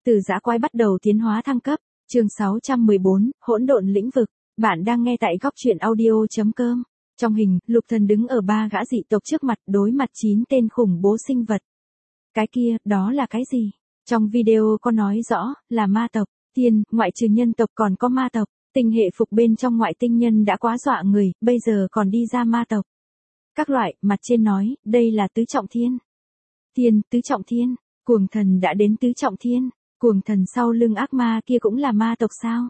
Từ dã quái bắt đầu tiến hóa thăng cấp, chương 614, hỗn độn lĩnh vực. Bạn đang nghe tại góc truyện audio.com. Trong hình, Lục Thần đứng ở 3 gã dị tộc trước mặt đối mặt 9 tên khủng bố sinh vật. Cái kia, đó là cái gì? Trong video có nói rõ, là ma tộc, tiên, ngoại trừ nhân tộc còn có ma tộc, tinh hệ phục bên trong ngoại tinh nhân đã quá dọa người, bây giờ còn đi ra ma tộc. Các loại, mặt trên nói, đây là tứ trọng thiên. Tiên, tứ trọng thiên, cuồng thần đã đến tứ trọng thiên, cuồng thần sau lưng ác ma kia cũng là ma tộc sao?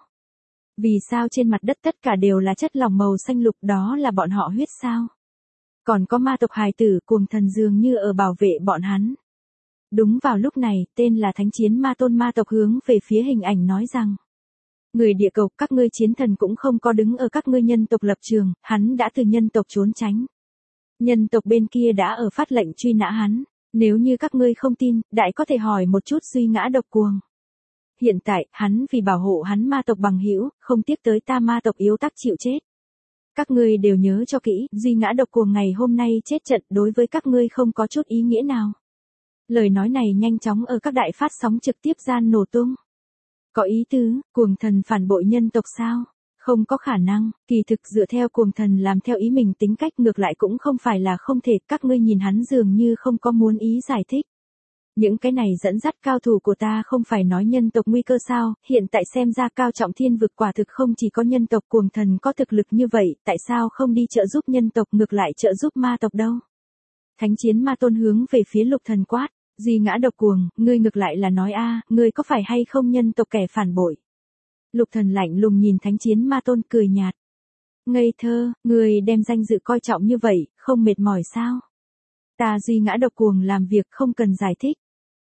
Vì sao trên mặt đất tất cả đều là chất lỏng màu xanh lục, đó là bọn họ huyết sao? Còn có ma tộc hài tử, cuồng thần dường như ở bảo vệ bọn hắn. Đúng vào lúc này, tên là Thánh Chiến Ma Tôn ma tộc hướng về phía hình ảnh nói rằng: người địa cầu, các ngươi chiến thần cũng không có đứng ở các ngươi nhân tộc lập trường, hắn đã từ nhân tộc trốn tránh. Nhân tộc bên kia đã ở phát lệnh truy nã hắn, nếu như các ngươi không tin, đại có thể hỏi một chút Duy Ngã Độc Cuồng. Hiện tại, hắn vì bảo hộ hắn ma tộc bằng hữu, không tiếc tới ta ma tộc yếu tắc chịu chết. Các ngươi đều nhớ cho kỹ, Duy Ngã Độc Cuồng ngày hôm nay chết trận đối với các ngươi không có chút ý nghĩa nào. Lời nói này nhanh chóng ở các đại phát sóng trực tiếp gian nổ tung. Có ý tứ, cuồng thần phản bội nhân tộc sao? Không có khả năng, kỳ thực dựa theo cuồng thần làm theo ý mình tính cách ngược lại cũng không phải là không thể, các ngươi nhìn hắn dường như không có muốn ý giải thích. Những cái này dẫn dắt cao thủ của ta không phải nói nhân tộc nguy cơ sao, hiện tại xem ra cao trọng thiên vực quả thực không chỉ có nhân tộc, cuồng thần có thực lực như vậy, tại sao không đi trợ giúp nhân tộc ngược lại trợ giúp ma tộc đâu? Thánh Chiến Ma Tôn hướng về phía Lục Thần quát: Duy Ngã Độc Cuồng, ngươi ngược lại là nói a, ngươi có phải hay không nhân tộc kẻ phản bội? Lục Thần lạnh lùng nhìn Thánh Chiến Ma Tôn cười nhạt. Ngây thơ, ngươi đem danh dự coi trọng như vậy, không mệt mỏi sao? Ta Duy Ngã Độc Cuồng làm việc không cần giải thích.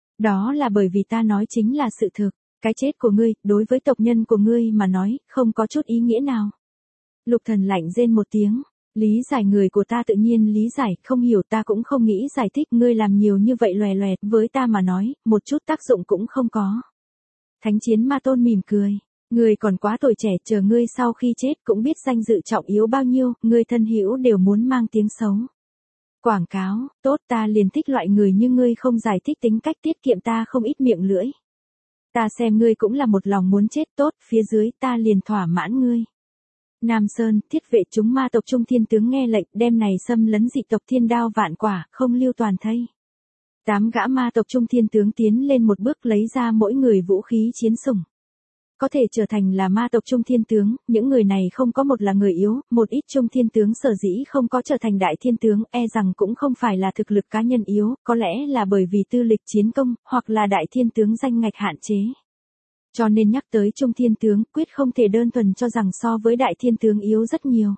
Đó là bởi vì ta nói chính là sự thực, cái chết của ngươi, đối với tộc nhân của ngươi mà nói, không có chút ý nghĩa nào. Lục Thần lạnh rên một tiếng. Lý giải người của ta tự nhiên lý giải, không hiểu ta cũng không nghĩ giải thích, ngươi làm nhiều như vậy lòe loẹt, với ta mà nói, một chút tác dụng cũng không có. Thánh Chiến Ma Tôn mỉm cười. Ngươi còn quá tuổi trẻ, chờ ngươi sau khi chết cũng biết danh dự trọng yếu bao nhiêu, ngươi thân hữu đều muốn mang tiếng xấu. Quảng cáo, tốt, ta liền thích loại người như ngươi không giải thích tính cách, tiết kiệm ta không ít miệng lưỡi. Ta xem ngươi cũng là một lòng muốn chết, tốt, phía dưới ta liền thỏa mãn ngươi. Nam Sơn, thiết vệ chúng ma tộc Trung Thiên Tướng nghe lệnh, đem này xâm lấn dị tộc Thiên Đao Vạn Quả, không lưu toàn thây. 8 gã ma tộc Trung Thiên Tướng tiến lên một bước lấy ra mỗi người vũ khí chiến sủng. Có thể trở thành là ma tộc Trung Thiên Tướng, những người này không có một là người yếu, một ít Trung Thiên Tướng sở dĩ không có trở thành Đại Thiên Tướng, e rằng cũng không phải là thực lực cá nhân yếu, có lẽ là bởi vì tư lịch chiến công, hoặc là Đại Thiên Tướng danh ngạch hạn chế. Cho nên nhắc tới Trung Thiên Tướng, quyết không thể đơn thuần cho rằng so với Đại Thiên Tướng yếu rất nhiều.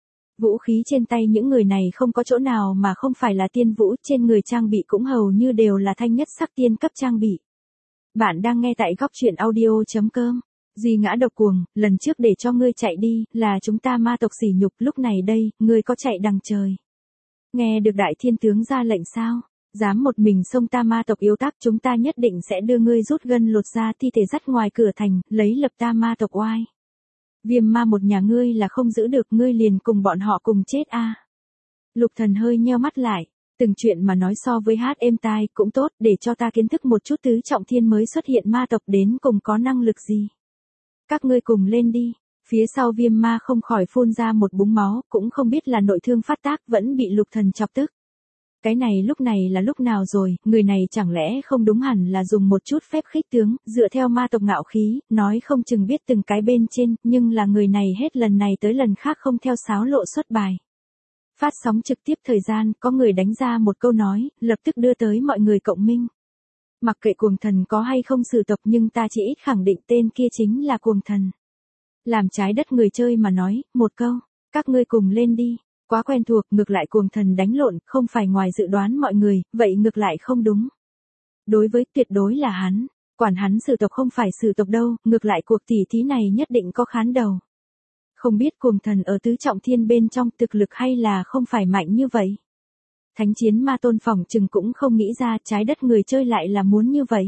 Vũ khí trên tay những người này không có chỗ nào mà không phải là tiên vũ, trên người trang bị cũng hầu như đều là thanh nhất sắc tiên cấp trang bị. Bạn đang nghe tại góc truyện audio.com. Duy Ngã Độc Cuồng, lần trước để cho ngươi chạy đi, là chúng ta ma tộc sỉ nhục, lúc này đây, ngươi có chạy đằng trời. Nghe được Đại Thiên Tướng ra lệnh sao? Dám một mình xông ta ma tộc yếu tác, chúng ta nhất định sẽ đưa ngươi rút gân lột ra thi thể dắt ngoài cửa thành, lấy lập ta ma tộc oai. Viêm ma một nhà ngươi là không giữ được, ngươi liền cùng bọn họ cùng chết a. Lục Thần hơi nheo mắt lại, từng chuyện mà nói so với hát êm tai cũng tốt, để cho ta kiến thức một chút tứ trọng thiên mới xuất hiện ma tộc đến cùng có năng lực gì. Các ngươi cùng lên đi. Phía sau viêm ma không khỏi phun ra một búng máu, cũng không biết là nội thương phát tác vẫn bị Lục Thần chọc tức. Cái này là lúc nào rồi, người này chẳng lẽ không đúng hẳn là dùng một chút phép khích tướng, dựa theo ma tộc ngạo khí, nói không chừng biết từng cái bên trên, nhưng là người này hết lần này tới lần khác không theo sáo lộ xuất bài. Phát sóng trực tiếp thời gian, có người đánh ra một câu nói, lập tức đưa tới mọi người cộng minh. Mặc kệ cuồng thần có hay không sử tộc nhưng ta chỉ ít khẳng định tên kia chính là cuồng thần. Làm trái đất người chơi mà nói, một câu, các ngươi cùng lên đi. Quá quen thuộc, ngược lại cuồng thần đánh lộn, không phải ngoài dự đoán mọi người, vậy ngược lại không đúng. Đối với tuyệt đối là hắn, quản hắn sử tộc không phải sử tộc đâu, ngược lại cuộc tỉ thí này nhất định có khán đầu. Không biết cuồng thần ở tứ trọng thiên bên trong thực lực hay là không phải mạnh như vậy. Thánh Chiến Ma Tôn phỏng chừng cũng không nghĩ ra trái đất người chơi lại là muốn như vậy.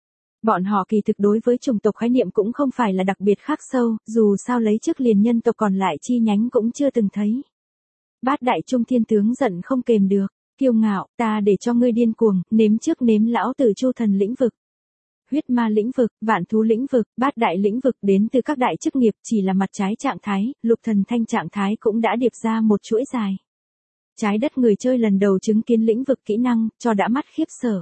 Bọn họ kỳ thực đối với chủng tộc khái niệm cũng không phải là đặc biệt khắc sâu, dù sao lấy trước liền nhân tộc còn lại chi nhánh cũng chưa từng thấy. Bát Đại Trung Thiên Tướng giận không kềm được, kiêu ngạo, ta để cho ngươi điên cuồng, nếm trước nếm lão tử Chu Thần lĩnh vực. huyết ma lĩnh vực, vạn thú lĩnh vực, bát đại lĩnh vực đến từ các đại chức nghiệp chỉ là mặt trái trạng thái, Lục Thần Thanh trạng thái cũng đã điệp ra một chuỗi dài. Trái đất người chơi lần đầu chứng kiến lĩnh vực kỹ năng, cho đã mắt khiếp sợ.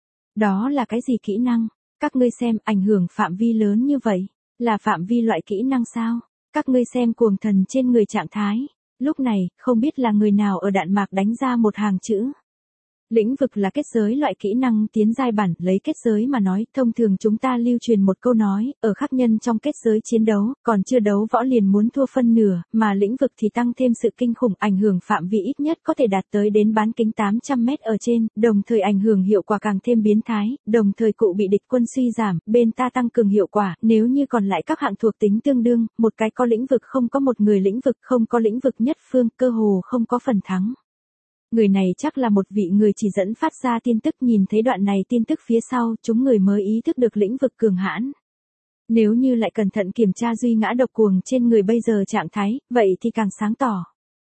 Đó là cái gì kỹ năng? Các ngươi xem, ảnh hưởng phạm vi lớn như vậy, là phạm vi loại kỹ năng sao? Các ngươi xem cuồng thần trên người trạng thái. Lúc này, không biết là người nào ở đạn mạc đánh ra một hàng chữ. Lĩnh vực là kết giới loại kỹ năng tiến giai bản, lấy kết giới mà nói, thông thường chúng ta lưu truyền một câu nói, ở khắc nhân trong kết giới chiến đấu, còn chưa đấu võ liền muốn thua phân nửa, mà lĩnh vực thì tăng thêm sự kinh khủng, ảnh hưởng phạm vi ít nhất có thể đạt tới đến bán kính 800 mét ở trên, đồng thời ảnh hưởng hiệu quả càng thêm biến thái, đồng thời cụ bị địch quân suy giảm, bên ta tăng cường hiệu quả, nếu như còn lại các hạng thuộc tính tương đương, một cái có lĩnh vực không có một người lĩnh vực không có lĩnh vực nhất phương, cơ hồ không có phần thắng. Người này chắc là một vị người chỉ dẫn phát ra tin tức, nhìn thấy đoạn này tin tức phía sau, chúng người mới ý thức được lĩnh vực cường hãn. Nếu như lại cẩn thận kiểm tra duy ngã độc cuồng trên người bây giờ trạng thái, vậy thì càng sáng tỏ.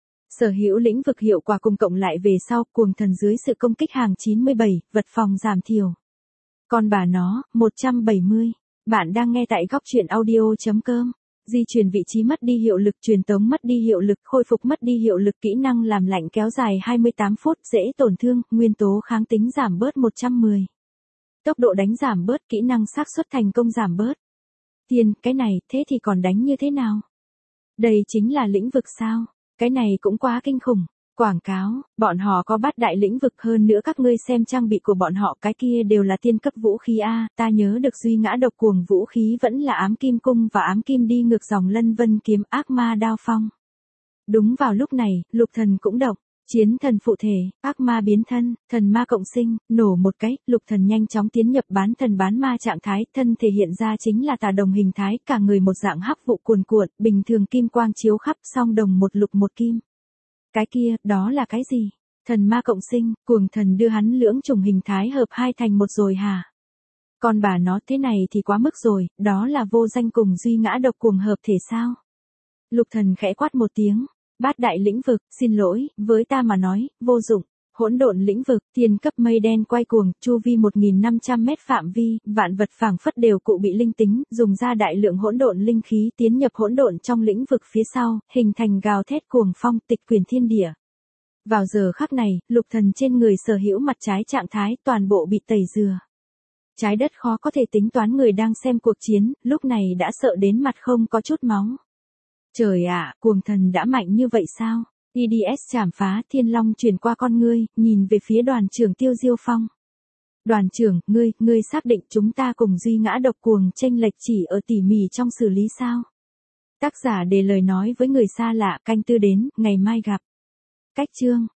Sở hữu lĩnh vực hiệu quả cùng cộng lại về sau, cuồng thần dưới sự công kích hàng 97, vật phòng giảm thiểu. Còn bà nó, 170. Bạn đang nghe tại góc truyện audio.com. Di chuyển vị trí mất đi hiệu lực, truyền tống mất đi hiệu lực, khôi phục mất đi hiệu lực, kỹ năng làm lạnh kéo dài 28 phút, dễ tổn thương, nguyên tố kháng tính giảm bớt 110. Tốc độ đánh giảm bớt, kỹ năng xác suất thành công giảm bớt. Tiền, cái này, thế thì còn đánh như thế nào? Đây chính là lĩnh vực sao? Cái này cũng quá kinh khủng. Quảng cáo, bọn họ có bát đại lĩnh vực, hơn nữa các ngươi xem trang bị của bọn họ, cái kia đều là tiên cấp vũ khí a, ta nhớ được duy ngã độc cuồng vũ khí vẫn là ám kim cung và ám kim đi ngược dòng lân vân kiếm, ác ma đao phong. Đúng vào lúc này, Lục Thần cũng động, chiến thần phụ thể, ác ma biến thân, thần ma cộng sinh, nổ một cái, Lục Thần nhanh chóng tiến nhập bán thần bán ma trạng thái, thân thể hiện ra chính là tà đồng hình thái, cả người một dạng hắc vụ cuồn cuộn, bình thường kim quang chiếu khắp, song đồng một lục một kim. Cái kia, đó là cái gì? Thần ma cộng sinh, cuồng thần đưa hắn lưỡng chủng hình thái hợp hai thành một rồi hả? Còn bà nó thế này thì quá mức rồi, đó là vô danh cùng duy ngã độc cuồng hợp thể sao? Lục Thần khẽ quát một tiếng, bát đại lĩnh vực, xin lỗi, với ta mà nói, vô dụng. Hỗn độn lĩnh vực, tiền cấp mây đen quay cuồng, chu vi 1500 mét phạm vi, vạn vật phảng phất đều cụ bị linh tính, dùng ra đại lượng hỗn độn linh khí tiến nhập hỗn độn trong lĩnh vực phía sau, hình thành gào thét cuồng phong, tịch quyển thiên địa. Vào giờ khắc này, Lục Thần trên người sở hữu mặt trái trạng thái, toàn bộ bị tẩy rửa. Trái đất khó có thể tính toán, người đang xem cuộc chiến, lúc này đã sợ đến mặt không có chút máu. Trời ạ, cuồng thần đã mạnh như vậy sao? EDS chảm phá, thiên long truyền qua con ngươi, nhìn về phía đoàn trưởng Tiêu Diêu Phong. Đoàn trưởng, ngươi xác định chúng ta cùng duy ngã độc cuồng chênh lệch chỉ ở tỉ mỉ trong xử lý sao? Tác giả để lời nói với người xa lạ, canh tư đến, ngày mai gặp. Cách chương.